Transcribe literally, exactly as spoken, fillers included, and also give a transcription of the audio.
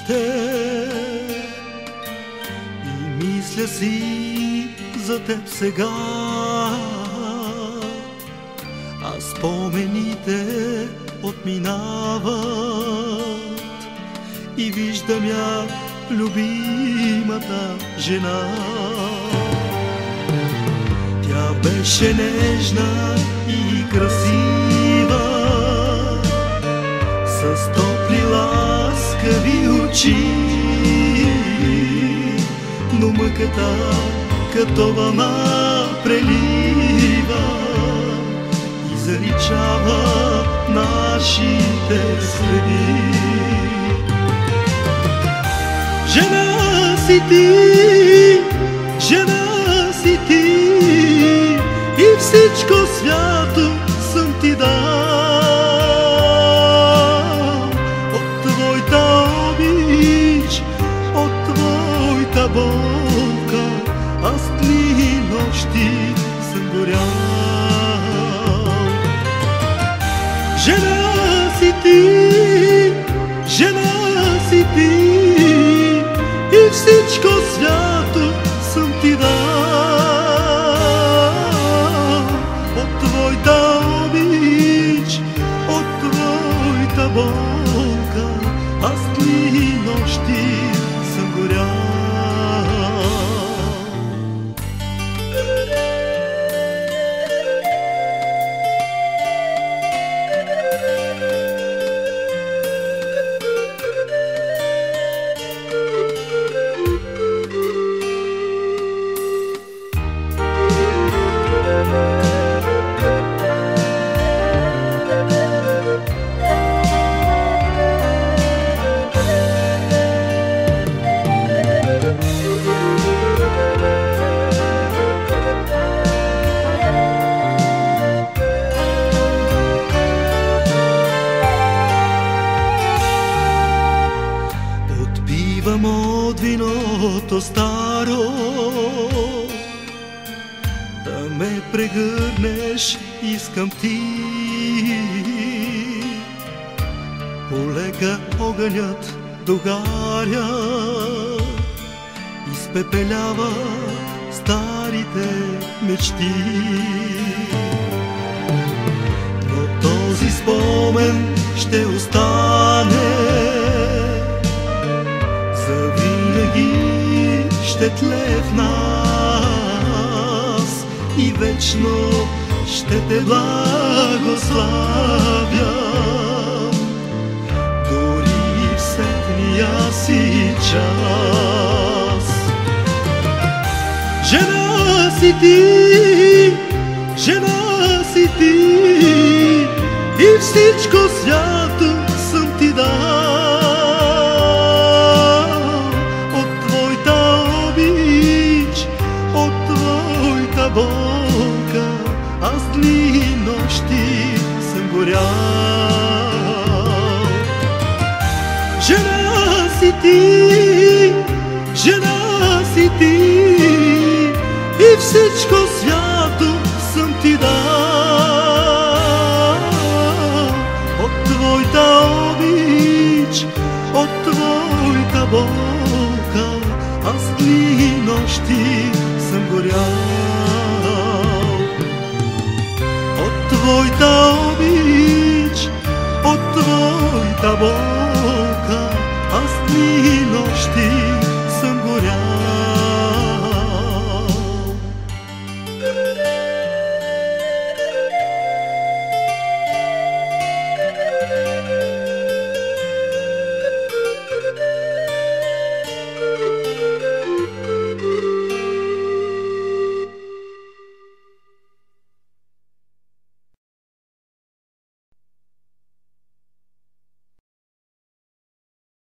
още и мисля си за теб сега, а спомените отминават и виждам я, любимата жена. Тя беше нежна и красива, с топли ласкави очи, но мъката като вълна прелива и заличава нашите следи. Жена си ти, жена си ти, и всичко свято съм ти дал. От твоята обич, от твоята болка, аз дни и нощи съм горял. Жена си ти, жена си ти, и всичко свято съм ти дал. От твоята обич, от твоята болка, аз дни и нощи съм горял. Отпивам от виното старо, да ме прегърнеш искам ти. Полека огънят догаря, изпепелява старите мечти. Но този спомен ще остане, завинаги ще тлее в нас и вечно ще те благославя. Дори в сетния си час. Жена си ти, жена си ти, и всичко свято съм ти дал. От твоята обич, от твоята болка, аз дни и нощи съм горял. Жена си ти, жена си ти, и всичко свято съм ти дал. От твоята обич, от твоята болка, аз дни и нощи съм горял. От твоята обич, от твоята болка, аз дни и нощи съм горял.